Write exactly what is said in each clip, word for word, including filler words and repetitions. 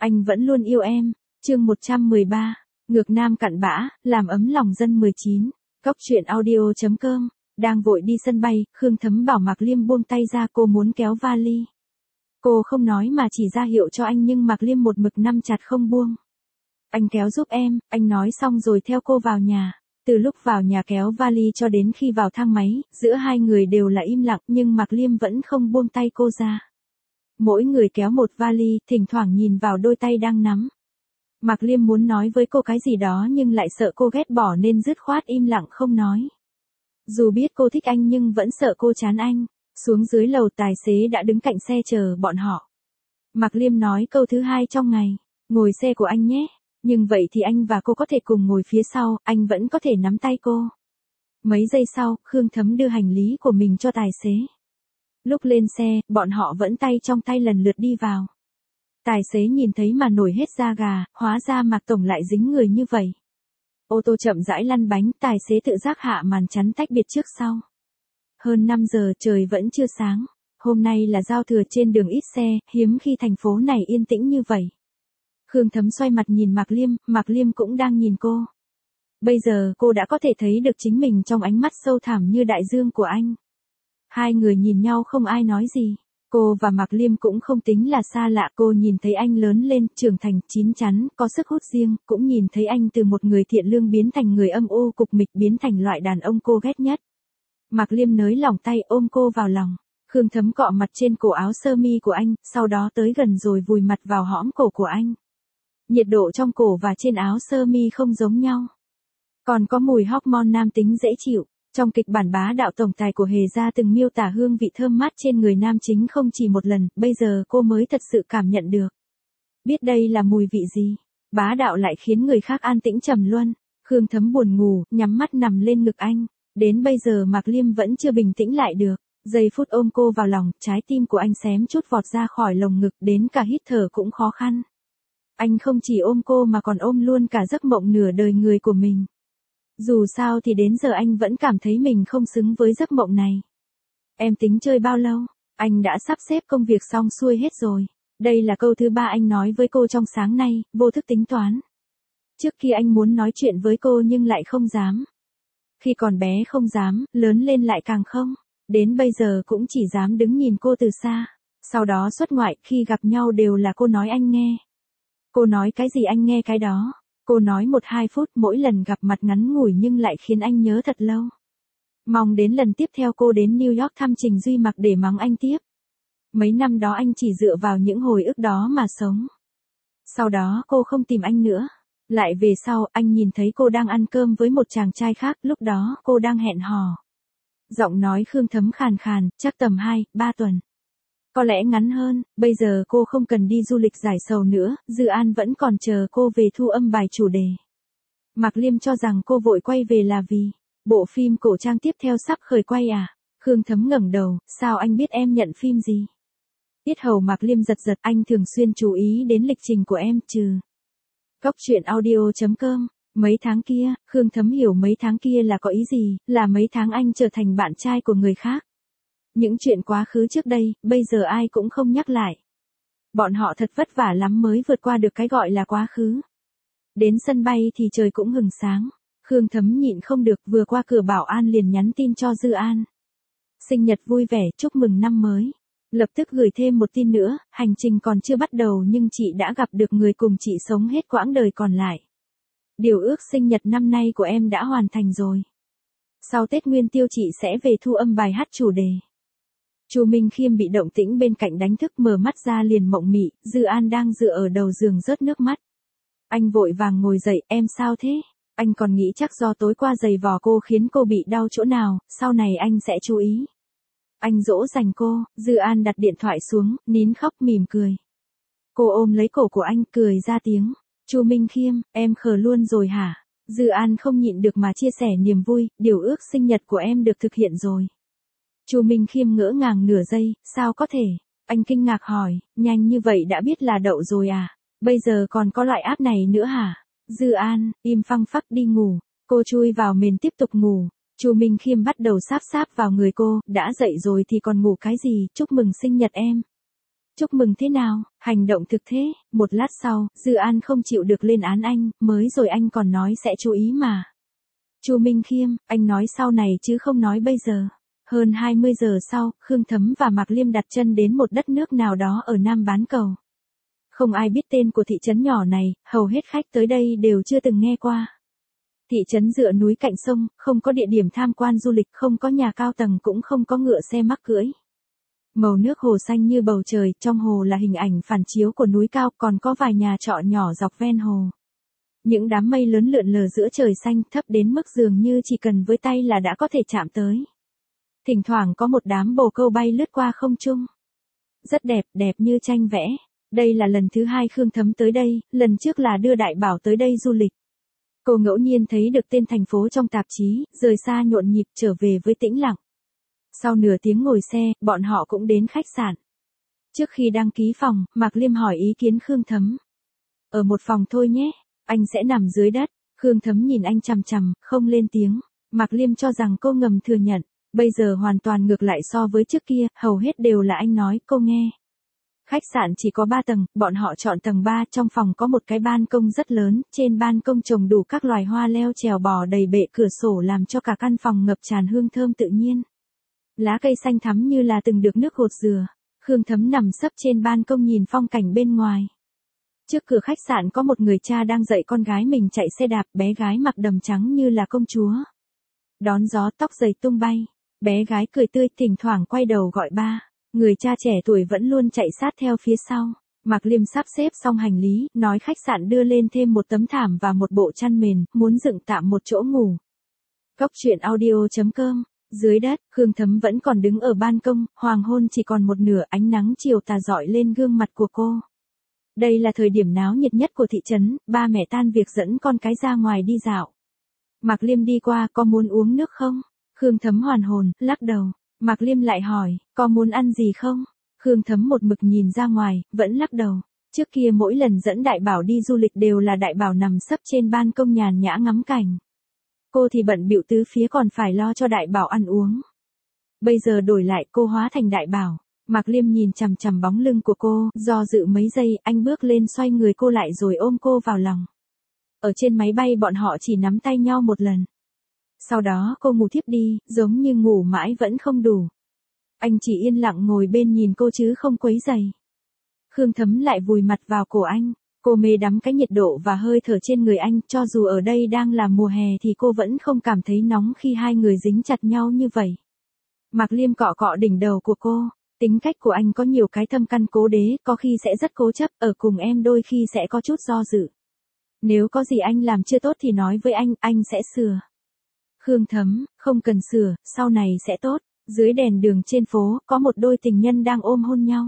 Anh vẫn luôn yêu em. Chương một trăm mười ba. Ngược Nam cặn bã, làm ấm lòng dân mười chín. Cóc truyện audio chấm com. Đang vội đi sân bay, Khương Thấm bảo Mạc Liêm buông tay ra, cô muốn kéo vali. Cô không nói mà chỉ ra hiệu cho anh, nhưng Mạc Liêm một mực nắm chặt không buông. Anh kéo giúp em, anh nói xong rồi theo cô vào nhà. Từ lúc vào nhà kéo vali cho đến khi vào thang máy, giữa hai người đều là im lặng, nhưng Mạc Liêm vẫn không buông tay cô ra. Mỗi người kéo một vali, thỉnh thoảng nhìn vào đôi tay đang nắm. Mạc Liêm muốn nói với cô cái gì đó nhưng lại sợ cô ghét bỏ nên dứt khoát im lặng không nói. Dù biết cô thích anh nhưng vẫn sợ cô chán anh. Xuống dưới lầu, tài xế đã đứng cạnh xe chờ bọn họ. Mạc Liêm nói câu thứ hai trong ngày, ngồi xe của anh nhé. Nhưng vậy thì anh và cô có thể cùng ngồi phía sau, anh vẫn có thể nắm tay cô. Mấy giây sau, Khương Thấm đưa hành lý của mình cho tài xế. Lúc lên xe, bọn họ vẫn tay trong tay lần lượt đi vào. Tài xế nhìn thấy mà nổi hết da gà, hóa ra Mạc Tổng lại dính người như vậy. Ô tô chậm rãi lăn bánh, tài xế tự giác hạ màn chắn tách biệt trước sau. Hơn năm giờ, trời vẫn chưa sáng. Hôm nay là giao thừa, trên đường ít xe, hiếm khi thành phố này yên tĩnh như vậy. Khương Thấm xoay mặt nhìn Mạc Liêm, Mạc Liêm cũng đang nhìn cô. Bây giờ cô đã có thể thấy được chính mình trong ánh mắt sâu thẳm như đại dương của anh. Hai người nhìn nhau không ai nói gì. Cô và Mạc Liêm cũng không tính là xa lạ, cô nhìn thấy anh lớn lên, trưởng thành, chín chắn, có sức hút riêng, cũng nhìn thấy anh từ một người thiện lương biến thành người âm u cục mịch, biến thành loại đàn ông cô ghét nhất. Mạc Liêm nới lỏng tay ôm cô vào lòng. Khương Thấm cọ mặt trên cổ áo sơ mi của anh, sau đó tới gần rồi vùi mặt vào hõm cổ của anh. Nhiệt độ trong cổ và trên áo sơ mi không giống nhau. Còn có mùi hormone nam tính dễ chịu. Trong kịch bản Bá Đạo Tổng Tài của Hề Gia từng miêu tả hương vị thơm mát trên người nam chính không chỉ một lần, bây giờ cô mới thật sự cảm nhận được. Biết đây là mùi vị gì. Bá đạo lại khiến người khác an tĩnh trầm luân. Khương Thấm buồn ngủ, nhắm mắt nằm lên ngực anh. Đến bây giờ Mạc Liêm vẫn chưa bình tĩnh lại được. Giây phút ôm cô vào lòng, trái tim của anh xém chút vọt ra khỏi lồng ngực, đến cả hít thở cũng khó khăn. Anh không chỉ ôm cô mà còn ôm luôn cả giấc mộng nửa đời người của mình. Dù sao thì đến giờ anh vẫn cảm thấy mình không xứng với giấc mộng này. Em tính chơi bao lâu? Anh đã sắp xếp công việc xong xuôi hết rồi. Đây là câu thứ ba anh nói với cô trong sáng nay, vô thức tính toán. Trước kia anh muốn nói chuyện với cô nhưng lại không dám. Khi còn bé không dám, lớn lên lại càng không. Đến bây giờ cũng chỉ dám đứng nhìn cô từ xa. Sau đó xuất ngoại, khi gặp nhau đều là cô nói anh nghe. Cô nói cái gì anh nghe cái đó. Cô nói một hai phút, mỗi lần gặp mặt ngắn ngủi nhưng lại khiến anh nhớ thật lâu. Mong đến lần tiếp theo cô đến New York thăm Trình Duy Mặc để mắng anh tiếp. Mấy năm đó anh chỉ dựa vào những hồi ức đó mà sống. Sau đó cô không tìm anh nữa. Lại về sau, anh nhìn thấy cô đang ăn cơm với một chàng trai khác, lúc đó cô đang hẹn hò. Giọng nói Khương Thấm khàn khàn, chắc tầm hai, ba tuần. Có lẽ ngắn hơn, bây giờ cô không cần đi du lịch giải sầu nữa, Dư An vẫn còn chờ cô về thu âm bài chủ đề. Mạc Liêm cho rằng cô vội quay về là vì bộ phim cổ trang tiếp theo sắp khởi quay à? Khương Thấm ngẩng đầu, sao anh biết em nhận phim gì? Yết hầu Mạc Liêm giật giật, anh thường xuyên chú ý đến lịch trình của em trừ. Cóc truyện audio chấm com. Mấy tháng kia, Khương Thấm hiểu mấy tháng kia là có ý gì, là mấy tháng anh trở thành bạn trai của người khác. Những chuyện quá khứ trước đây, bây giờ ai cũng không nhắc lại. Bọn họ thật vất vả lắm mới vượt qua được cái gọi là quá khứ. Đến sân bay thì trời cũng hừng sáng. Khương Thấm nhịn không được, vừa qua cửa bảo an liền nhắn tin cho Dư An. Sinh nhật vui vẻ, chúc mừng năm mới. Lập tức gửi thêm một tin nữa, hành trình còn chưa bắt đầu nhưng chị đã gặp được người cùng chị sống hết quãng đời còn lại. Điều ước sinh nhật năm nay của em đã hoàn thành rồi. Sau Tết Nguyên Tiêu chị sẽ về thu âm bài hát chủ đề. Chu Minh Khiêm bị động tĩnh bên cạnh đánh thức, mở mắt ra liền mộng mị, Dư An đang dựa ở đầu giường rớt nước mắt. Anh vội vàng ngồi dậy, em sao thế? Anh còn nghĩ chắc do tối qua giày vò cô khiến cô bị đau chỗ nào, sau này anh sẽ chú ý. Anh dỗ dành cô, Dư An đặt điện thoại xuống, nín khóc mỉm cười. Cô ôm lấy cổ của anh, cười ra tiếng. Chu Minh Khiêm, em khờ luôn rồi hả? Dư An không nhịn được mà chia sẻ niềm vui, điều ước sinh nhật của em được thực hiện rồi. Chu Minh Khiêm ngỡ ngàng nửa giây, sao có thể? Anh kinh ngạc hỏi, nhanh như vậy đã biết là đậu rồi à? Bây giờ còn có loại app này nữa hả? Dư An, im phăng phắc đi ngủ. Cô chui vào mền tiếp tục ngủ. Chu Minh Khiêm bắt đầu sáp sáp vào người cô, đã dậy rồi thì còn ngủ cái gì, chúc mừng sinh nhật em. Chúc mừng thế nào, hành động thực thế, một lát sau, Dư An không chịu được lên án anh, mới rồi anh còn nói sẽ chú ý mà. Chu Minh Khiêm, anh nói sau này chứ không nói bây giờ. Hơn hai mươi giờ sau, Khương Thấm và Mạc Liêm đặt chân đến một đất nước nào đó ở Nam Bán Cầu. Không ai biết tên của thị trấn nhỏ này, hầu hết khách tới đây đều chưa từng nghe qua. Thị trấn dựa núi cạnh sông, không có địa điểm tham quan du lịch, không có nhà cao tầng cũng không có ngựa xe mắc cưỡi. Màu nước hồ xanh như bầu trời, trong hồ là hình ảnh phản chiếu của núi cao, còn có vài nhà trọ nhỏ dọc ven hồ. Những đám mây lớn lượn lờ giữa trời xanh, thấp đến mức dường như chỉ cần với tay là đã có thể chạm tới. Thỉnh thoảng có một đám bồ câu bay lướt qua không trung. Rất đẹp, đẹp như tranh vẽ. Đây là lần thứ hai Khương Thấm tới đây, lần trước là đưa Đại Bảo tới đây du lịch. Cô ngẫu nhiên thấy được tên thành phố trong tạp chí, rời xa nhộn nhịp trở về với tĩnh lặng. Sau nửa tiếng ngồi xe, bọn họ cũng đến khách sạn. Trước khi đăng ký phòng, Mạc Liêm hỏi ý kiến Khương Thấm. Ở một phòng thôi nhé, anh sẽ nằm dưới đất. Khương Thấm nhìn anh chằm chằm, không lên tiếng. Mạc Liêm cho rằng cô ngầm thừa nhận. Bây giờ hoàn toàn ngược lại so với trước kia, hầu hết đều là anh nói, cô nghe. Khách sạn chỉ có ba tầng, bọn họ chọn tầng ba, trong phòng có một cái ban công rất lớn, trên ban công trồng đủ các loài hoa leo trèo bò đầy bệ cửa sổ làm cho cả căn phòng ngập tràn hương thơm tự nhiên. Lá cây xanh thắm như là từng được nước gột rửa. Khương Thấm nằm sấp trên ban công nhìn phong cảnh bên ngoài. Trước cửa khách sạn có một người cha đang dạy con gái mình chạy xe đạp, bé gái mặc đầm trắng như là công chúa. Đón gió, tóc dày tung bay. Bé gái cười tươi, thỉnh thoảng quay đầu gọi ba. Người cha trẻ tuổi vẫn luôn chạy sát theo phía sau. Mạc Liêm sắp xếp xong hành lý, nói khách sạn đưa lên thêm một tấm thảm và một bộ chăn mền, muốn dựng tạm một chỗ ngủ. Cốc truyện audio chấm com. Dưới đất, Khương Thấm vẫn còn đứng ở ban công, hoàng hôn chỉ còn một nửa, ánh nắng chiều tà rọi lên gương mặt của cô. Đây là thời điểm náo nhiệt nhất của thị trấn, ba mẹ tan việc dẫn con cái ra ngoài đi dạo. Mạc Liêm đi qua, có muốn uống nước không? Khương Thấm hoàn hồn, lắc đầu. Mạc Liêm lại hỏi, có muốn ăn gì không? Khương Thấm một mực nhìn ra ngoài, vẫn lắc đầu. Trước kia mỗi lần dẫn Đại Bảo đi du lịch đều là Đại Bảo nằm sấp trên ban công nhàn nhã ngắm cảnh. Cô thì bận bịu tứ phía còn phải lo cho Đại Bảo ăn uống. Bây giờ đổi lại cô hóa thành Đại Bảo. Mạc Liêm nhìn chằm chằm bóng lưng của cô, do dự mấy giây, anh bước lên xoay người cô lại rồi ôm cô vào lòng. Ở trên máy bay bọn họ chỉ nắm tay nhau một lần. Sau đó cô ngủ thiếp đi, giống như ngủ mãi vẫn không đủ. Anh chỉ yên lặng ngồi bên nhìn cô chứ không quấy rầy. Khương Thấm lại vùi mặt vào cổ anh. Cô mê đắm cái nhiệt độ và hơi thở trên người anh, cho dù ở đây đang là mùa hè thì cô vẫn không cảm thấy nóng khi hai người dính chặt nhau như vậy. Mạc Liêm cọ cọ đỉnh đầu của cô. Tính cách của anh có nhiều cái thâm căn cố đế, có khi sẽ rất cố chấp, ở cùng em đôi khi sẽ có chút do dự. Nếu có gì anh làm chưa tốt thì nói với anh, anh sẽ sửa. Khương Thấm, không cần sửa, sau này sẽ tốt. Dưới đèn đường trên phố, có một đôi tình nhân đang ôm hôn nhau.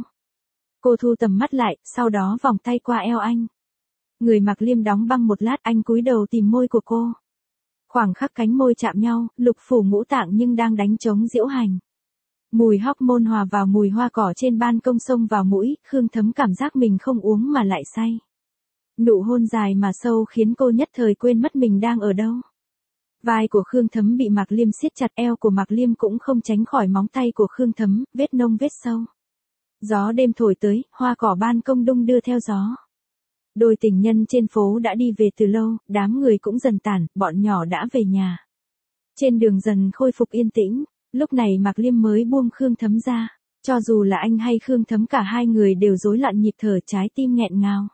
Cô thu tầm mắt lại, sau đó vòng tay qua eo anh. Người Mạc Liêm đóng băng một lát, anh cúi đầu tìm môi của cô. Khoảng khắc cánh môi chạm nhau, lục phủ ngũ tạng nhưng đang đánh trống diễu hành. Mùi hormone hòa vào mùi hoa cỏ trên ban công xông vào mũi, Khương Thấm cảm giác mình không uống mà lại say. Nụ hôn dài mà sâu khiến cô nhất thời quên mất mình đang ở đâu. Vai của Khương Thấm bị Mạc Liêm siết chặt, eo của Mạc Liêm cũng không tránh khỏi móng tay của Khương Thấm, vết nông vết sâu. Gió đêm thổi tới, hoa cỏ ban công đung đưa theo gió. Đôi tình nhân trên phố đã đi về từ lâu, đám người cũng dần tản, bọn nhỏ đã về nhà. Trên đường dần khôi phục yên tĩnh, lúc này Mạc Liêm mới buông Khương Thấm ra. Cho dù là anh hay Khương Thấm cả hai người đều rối loạn nhịp thở, trái tim nghẹn ngào.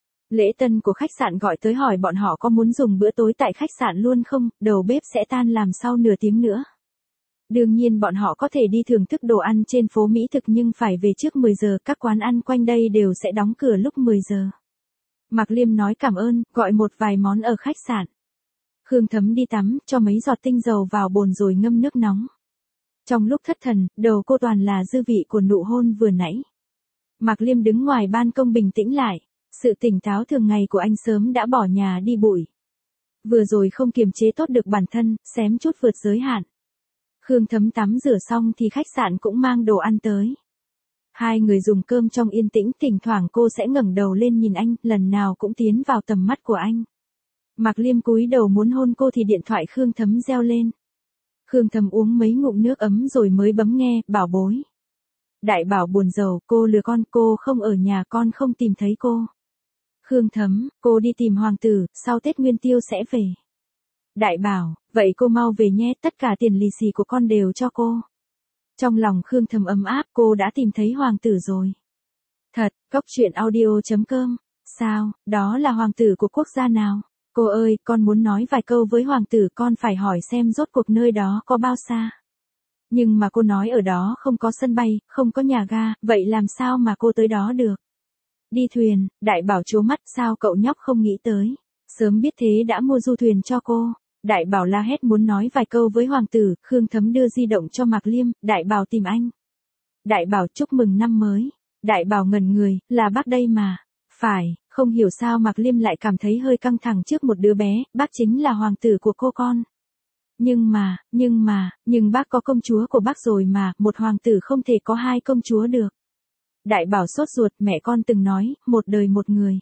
Lễ tân của khách sạn gọi tới hỏi bọn họ có muốn dùng bữa tối tại khách sạn luôn không, đầu bếp sẽ tan làm sau nửa tiếng nữa. Đương nhiên bọn họ có thể đi thưởng thức đồ ăn trên phố mỹ thực nhưng phải về trước mười giờ, các quán ăn quanh đây đều sẽ đóng cửa lúc mười giờ. Mạc Liêm nói cảm ơn, gọi một vài món ở khách sạn. Khương Thấm đi tắm, cho mấy giọt tinh dầu vào bồn rồi ngâm nước nóng. Trong lúc thất thần, đầu cô toàn là dư vị của nụ hôn vừa nãy. Mạc Liêm đứng ngoài ban công bình tĩnh lại. Sự tỉnh táo thường ngày của anh sớm đã bỏ nhà đi bụi. Vừa rồi không kiềm chế tốt được bản thân, xém chút vượt giới hạn. Khương Thấm tắm rửa xong thì khách sạn cũng mang đồ ăn tới. Hai người dùng cơm trong yên tĩnh, thỉnh thoảng cô sẽ ngẩng đầu lên nhìn anh, lần nào cũng tiến vào tầm mắt của anh. Mạc Liêm cúi đầu muốn hôn cô thì điện thoại Khương Thấm reo lên. Khương Thấm uống mấy ngụm nước ấm rồi mới bấm nghe, bảo bối. Đại bảo buồn rầu, cô lừa con, cô không ở nhà, con không tìm thấy cô. Khương Thấm, cô đi tìm hoàng tử, sau Tết Nguyên Tiêu sẽ về. Đại bảo, vậy cô mau về nhé, tất cả tiền lì xì của con đều cho cô. Trong lòng Khương Thấm ấm áp, cô đã tìm thấy hoàng tử rồi. Thật, Cốc Truyện Audio chấm com. Sao, đó là hoàng tử của quốc gia nào? Cô ơi, con muốn nói vài câu với hoàng tử, con phải hỏi xem rốt cuộc nơi đó có bao xa. Nhưng mà cô nói ở đó không có sân bay, không có nhà ga, vậy làm sao mà cô tới đó được? Đi thuyền, Đại bảo trố mắt, sao cậu nhóc không nghĩ tới? Sớm biết thế đã mua du thuyền cho cô. Đại bảo la hét muốn nói vài câu với hoàng tử, Khương Thấm đưa di động cho Mạc Liêm, Đại bảo tìm anh. Đại bảo chúc mừng năm mới. Đại bảo ngẩn người, là bác đây mà. Phải, không hiểu sao Mạc Liêm lại cảm thấy hơi căng thẳng trước một đứa bé, bác chính là hoàng tử của cô con. Nhưng mà, nhưng mà, nhưng bác có công chúa của bác rồi mà, một hoàng tử không thể có hai công chúa được. Đại bảo sốt ruột, mẹ con từng nói, một đời một người.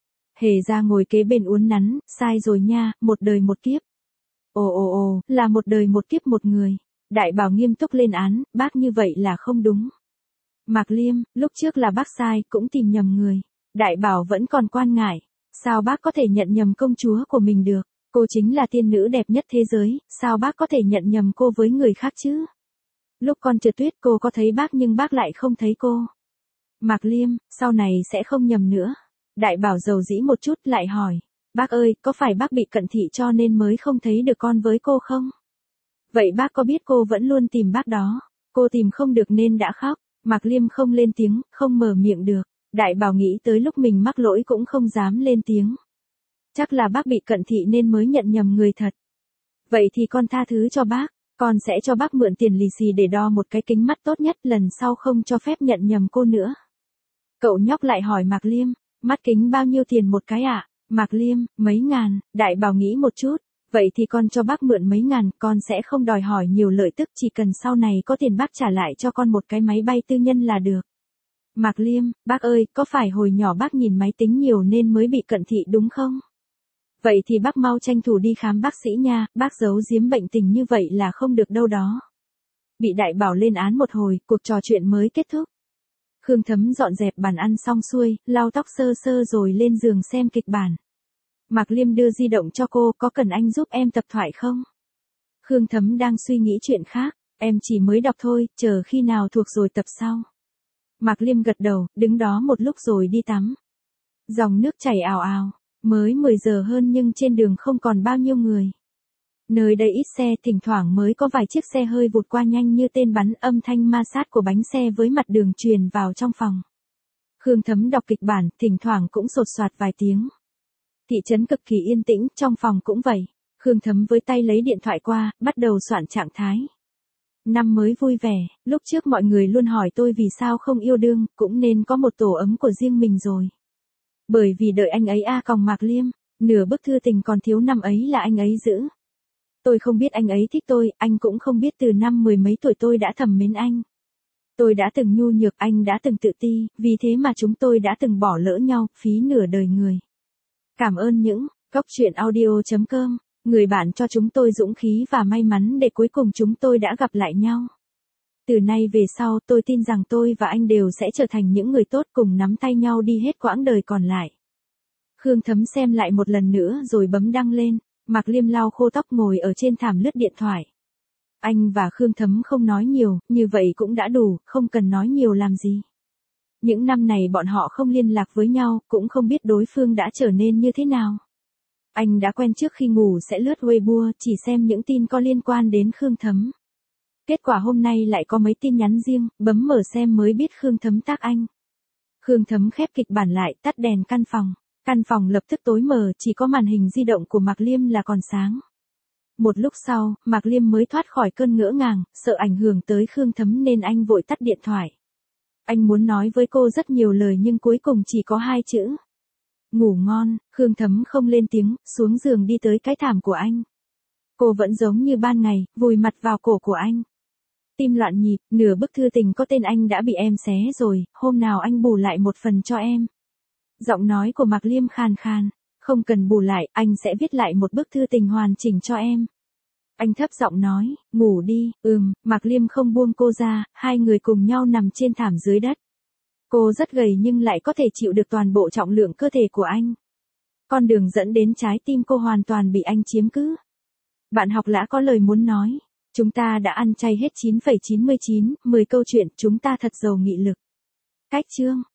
Hề ra ngồi kế bên uốn nắn, sai rồi nha, một đời một kiếp. Ồ ồ ồ, là một đời một kiếp một người. Đại bảo nghiêm túc lên án, bác như vậy là không đúng. Mạc Liêm, lúc trước là bác sai, cũng tìm nhầm người. Đại bảo vẫn còn quan ngại. Sao bác có thể nhận nhầm công chúa của mình được? Cô chính là tiên nữ đẹp nhất thế giới, sao bác có thể nhận nhầm cô với người khác chứ? Lúc con trượt tuyết cô có thấy bác nhưng bác lại không thấy cô. Mạc Liêm, sau này sẽ không nhầm nữa. Đại bảo dầu dĩ một chút lại hỏi. Bác ơi, có phải bác bị cận thị cho nên mới không thấy được con với cô không? Vậy bác có biết cô vẫn luôn tìm bác đó? Cô tìm không được nên đã khóc. Mạc Liêm không lên tiếng, không mở miệng được. Đại bảo nghĩ tới lúc mình mắc lỗi cũng không dám lên tiếng. Chắc là bác bị cận thị nên mới nhận nhầm người thật. Vậy thì con tha thứ cho bác, con sẽ cho bác mượn tiền lì xì để đo một cái kính mắt tốt nhất, lần sau không cho phép nhận nhầm cô nữa. Cậu nhóc lại hỏi Mạc Liêm, mắt kính bao nhiêu tiền một cái ạ? À? Mạc Liêm, mấy ngàn. Đại bảo nghĩ một chút, vậy thì con cho bác mượn mấy ngàn, con sẽ không đòi hỏi nhiều lợi tức, chỉ cần sau này có tiền bác trả lại cho con một cái máy bay tư nhân là được. Mạc Liêm, bác ơi, có phải hồi nhỏ bác nhìn máy tính nhiều nên mới bị cận thị đúng không? Vậy thì bác mau tranh thủ đi khám bác sĩ nha, bác giấu giếm bệnh tình như vậy là không được đâu đó. Bị đại bảo lên án một hồi, cuộc trò chuyện mới kết thúc. Khương Thấm dọn dẹp bàn ăn xong xuôi, lau tóc sơ sơ rồi lên giường xem kịch bản. Mạc Liêm đưa di động cho cô, có cần anh giúp em tập thoại không? Khương Thấm đang suy nghĩ chuyện khác, em chỉ mới đọc thôi, chờ khi nào thuộc rồi tập sau. Mạc Liêm gật đầu, đứng đó một lúc rồi đi tắm. Dòng nước chảy ào ào, mới mười giờ hơn nhưng trên đường không còn bao nhiêu người. Nơi đây ít xe, thỉnh thoảng mới có vài chiếc xe hơi vụt qua nhanh như tên bắn, âm thanh ma sát của bánh xe với mặt đường truyền vào trong phòng. Khương Thấm đọc kịch bản, thỉnh thoảng cũng sột soạt vài tiếng. Thị trấn cực kỳ yên tĩnh, trong phòng cũng vậy. Khương Thấm với tay lấy điện thoại qua, bắt đầu soạn trạng thái. Năm mới vui vẻ, lúc trước mọi người luôn hỏi tôi vì sao không yêu đương, cũng nên có một tổ ấm của riêng mình rồi. Bởi vì đợi anh ấy a còng Mạc Liêm, nửa bức thư tình còn thiếu năm ấy là anh ấy giữ. Tôi không biết anh ấy thích tôi, anh cũng không biết từ năm mười mấy tuổi tôi đã thầm mến anh. Tôi đã từng nhu nhược, anh đã từng tự ti, vì thế mà chúng tôi đã từng bỏ lỡ nhau, phí nửa đời người. Cảm ơn những Cốc Truyện Audio chấm com, người bạn cho chúng tôi dũng khí và may mắn để cuối cùng chúng tôi đã gặp lại nhau. Từ nay về sau tôi tin rằng tôi và anh đều sẽ trở thành những người tốt, cùng nắm tay nhau đi hết quãng đời còn lại. Khương Thấm xem lại một lần nữa rồi bấm đăng lên. Mạc Liêm lau khô tóc ngồi ở trên thảm lướt điện thoại. Anh và Khương Thấm không nói nhiều, như vậy cũng đã đủ, không cần nói nhiều làm gì. Những năm này bọn họ không liên lạc với nhau, cũng không biết đối phương đã trở nên như thế nào. Anh đã quen trước khi ngủ sẽ lướt Weibo, chỉ xem những tin có liên quan đến Khương Thấm. Kết quả hôm nay lại có mấy tin nhắn riêng, bấm mở xem mới biết Khương Thấm tác anh. Khương Thấm khép kịch bản lại, tắt đèn căn phòng. Căn phòng lập tức tối mờ, chỉ có màn hình di động của Mạc Liêm là còn sáng. Một lúc sau, Mạc Liêm mới thoát khỏi cơn ngỡ ngàng, sợ ảnh hưởng tới Khương Thấm nên anh vội tắt điện thoại. Anh muốn nói với cô rất nhiều lời nhưng cuối cùng chỉ có hai chữ. Ngủ ngon. Khương Thấm không lên tiếng, xuống giường đi tới cái thảm của anh. Cô vẫn giống như ban ngày, vùi mặt vào cổ của anh. Tim loạn nhịp, nửa bức thư tình có tên anh đã bị em xé rồi, hôm nào anh bù lại một phần cho em. Giọng nói của Mạc Liêm khàn khàn, không cần bù lại, anh sẽ viết lại một bức thư tình hoàn chỉnh cho em. Anh thấp giọng nói, ngủ đi, ừm, Mạc Liêm không buông cô ra, hai người cùng nhau nằm trên thảm dưới đất. Cô rất gầy nhưng lại có thể chịu được toàn bộ trọng lượng cơ thể của anh. Con đường dẫn đến trái tim cô hoàn toàn bị anh chiếm cứ. Bạn học lã có lời muốn nói. Chúng ta đã ăn chay hết chín phẩy chín mươi chín, mười câu chuyện, chúng ta thật giàu nghị lực. Cách chương